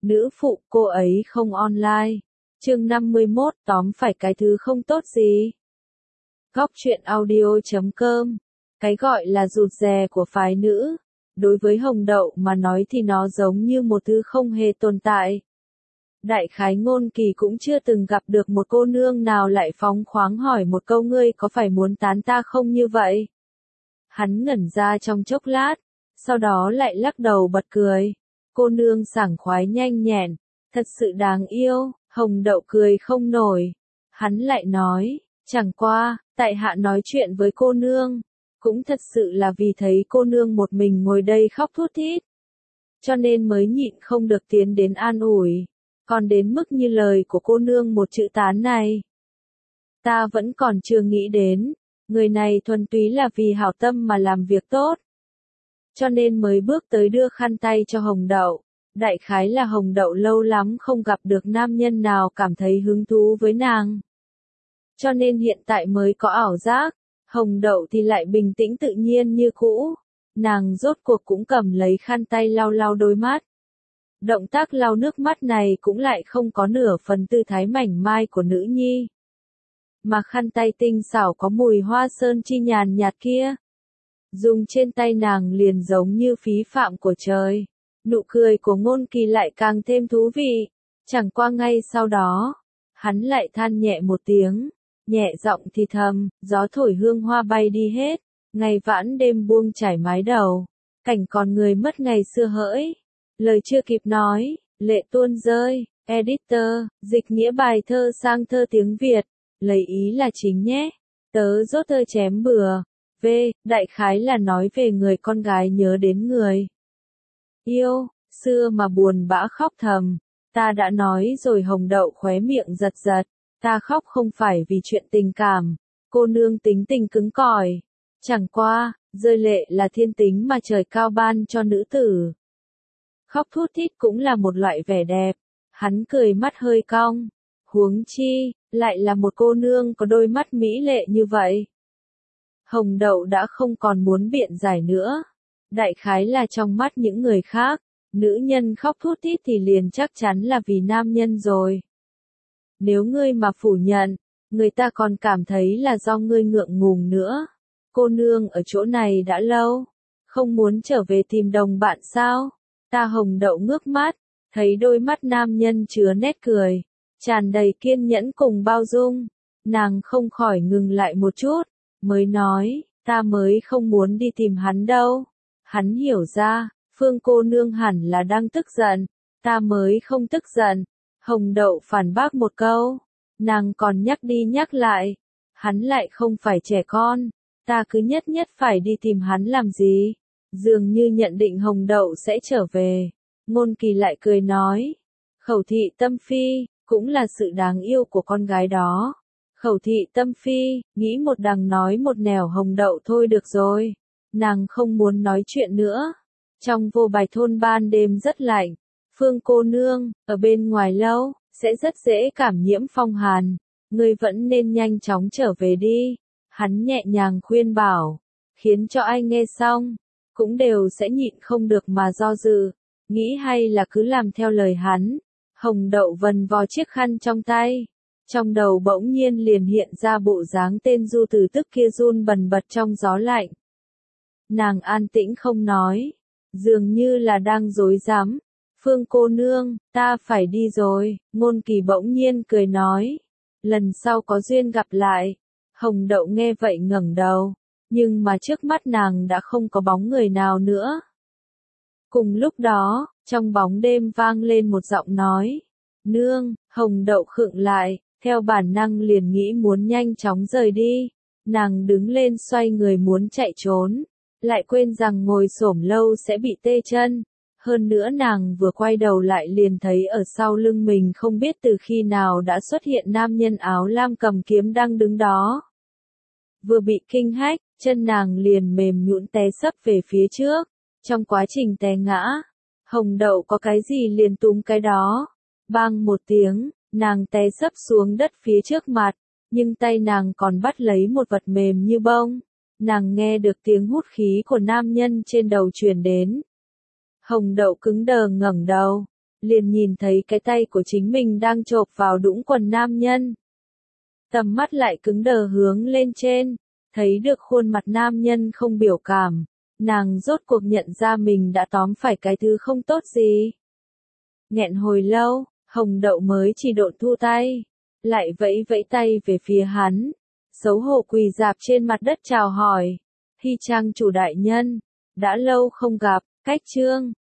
Nữ phụ cô ấy không online. Chương 51 tóm phải cái thứ không tốt gì. Góc truyện audio.com. Cái gọi là rụt rè của phái nữ, đối với Hồng Đậu mà nói thì nó giống như một thứ không hề tồn tại. Đại khái Ngôn Kỳ cũng chưa từng gặp được một cô nương nào lại phóng khoáng hỏi một câu ngươi có phải muốn tán ta không như vậy. Hắn ngẩn ra trong chốc lát, sau đó lại lắc đầu bật cười. Cô nương sảng khoái nhanh nhẹn, thật sự đáng yêu. Hồng Đậu cười không nổi. Hắn lại nói, chẳng qua, tại hạ nói chuyện với cô nương, cũng thật sự là vì thấy cô nương một mình ngồi đây khóc thút thít, cho nên mới nhịn không được tiến đến an ủi. Còn đến mức như lời của cô nương một chữ tán này, ta vẫn còn chưa nghĩ đến. Người này thuần túy là vì hảo tâm mà làm việc tốt, cho nên mới bước tới đưa khăn tay cho Hồng Đậu. Đại khái là Hồng Đậu lâu lắm không gặp được nam nhân nào cảm thấy hứng thú với nàng, cho nên hiện tại mới có ảo giác. Hồng Đậu thì lại bình tĩnh tự nhiên như cũ. Nàng rốt cuộc cũng cầm lấy khăn tay lau lau đôi mắt. Động tác lau nước mắt này cũng lại không có nửa phần tư thái mảnh mai của nữ nhi, mà khăn tay tinh xảo có mùi hoa sơn chi nhàn nhạt kia, dùng trên tay nàng liền giống như phí phạm của trời. Nụ cười của Ngôn Kỳ lại càng thêm thú vị. Chẳng qua ngay sau đó, hắn lại than nhẹ một tiếng, nhẹ giọng thì thầm, gió thổi hương hoa bay đi hết, ngày vãn đêm buông trải mái đầu, cảnh còn người mất ngày xưa hỡi. Lời chưa kịp nói, lệ tuôn rơi. Editor, dịch nghĩa bài thơ sang thơ tiếng Việt, lấy ý là chính nhé. Tớ dốt thơ chém bừa. V, đại khái là nói về người con gái nhớ đến người yêu, xưa mà buồn bã khóc thầm. Ta đã nói rồi. Hồng Đậu khóe miệng giật giật. Ta khóc không phải vì chuyện tình cảm. Cô nương tính tình cứng cỏi. Chẳng qua, rơi lệ là thiên tính mà trời cao ban cho nữ tử. Khóc thút thít cũng là một loại vẻ đẹp. Hắn cười mắt hơi cong. Huống chi, lại là một cô nương có đôi mắt mỹ lệ như vậy. Hồng Đậu đã không còn muốn biện giải nữa. Đại khái là trong mắt những người khác, nữ nhân khóc thút thít thì liền chắc chắn là vì nam nhân rồi. Nếu ngươi mà phủ nhận, người ta còn cảm thấy là do ngươi ngượng ngùng nữa. Cô nương ở chỗ này đã lâu, không muốn trở về tìm đồng bạn sao? Ta Hồng Đậu ngước mắt, thấy đôi mắt nam nhân chứa nét cười, tràn đầy kiên nhẫn cùng bao dung. Nàng không khỏi ngừng lại một chút, mới nói, ta mới không muốn đi tìm hắn đâu. Hắn hiểu ra, Phương cô nương hẳn là đang tức giận, ta mới không tức giận. Hồng Đậu phản bác một câu, nàng còn nhắc đi nhắc lại, hắn lại không phải trẻ con, ta cứ nhất nhất phải đi tìm hắn làm gì? Dường như nhận định Hồng Đậu sẽ trở về. Ngôn Kỳ lại cười nói, Khẩu thị tâm phi, cũng là sự đáng yêu của con gái đó. Khẩu thị tâm phi, nghĩ một đằng nói một nẻo. Hồng Đậu thôi được rồi. Nàng không muốn nói chuyện nữa. Trong Vô Bài thôn ban đêm rất lạnh. Phương cô nương, ở bên ngoài lâu, sẽ rất dễ cảm nhiễm phong hàn. Ngươi vẫn nên nhanh chóng trở về đi. Hắn nhẹ nhàng khuyên bảo, khiến cho ai nghe xong, cũng đều sẽ nhịn không được mà do dự. Nghĩ hay là cứ làm theo lời hắn. Hồng Đậu vần vò chiếc khăn trong tay. Trong đầu bỗng nhiên liền hiện ra bộ dáng tên Du Tử Tức kia run bần bật trong gió lạnh. Nàng an tĩnh không nói, dường như là đang rối rắm. Phương cô nương, ta phải đi rồi. Ngôn Kỳ bỗng nhiên cười nói, lần sau có duyên gặp lại. Hồng Đậu nghe vậy ngẩng đầu, nhưng mà trước mắt nàng đã không có bóng người nào nữa. Cùng lúc đó, trong bóng đêm vang lên một giọng nói, nương. Hồng Đậu khựng lại, theo bản năng liền nghĩ muốn nhanh chóng rời đi. Nàng đứng lên xoay người muốn chạy trốn, lại quên rằng ngồi xổm lâu sẽ bị tê chân. Hơn nữa nàng vừa quay đầu lại liền thấy ở sau lưng mình không biết từ khi nào đã xuất hiện nam nhân áo lam cầm kiếm đang đứng đó. Vừa bị kinh hách, chân nàng liền mềm nhũn té sấp về phía trước. Trong quá trình té ngã, Hồng Đậu có cái gì liền túm cái đó. Bang một tiếng, nàng té sấp xuống đất phía trước mặt, nhưng tay nàng còn bắt lấy một vật mềm như bông. Nàng nghe được tiếng hút khí của nam nhân trên đầu truyền đến. Hồng Đậu cứng đờ ngẩng đầu, liền nhìn thấy cái tay của chính mình đang chộp vào đũng quần nam nhân. Tầm mắt lại cứng đờ hướng lên trên, thấy được khuôn mặt nam nhân không biểu cảm, nàng rốt cuộc nhận ra mình đã tóm phải cái thứ không tốt gì. Nghẹn hồi lâu, Hồng Đậu mới chỉ độn thu tay, lại vẫy vẫy tay về phía hắn, xấu hổ quỳ rạp trên mặt đất chào hỏi. Hy trang chủ đại nhân, đã lâu không gặp, cách chương.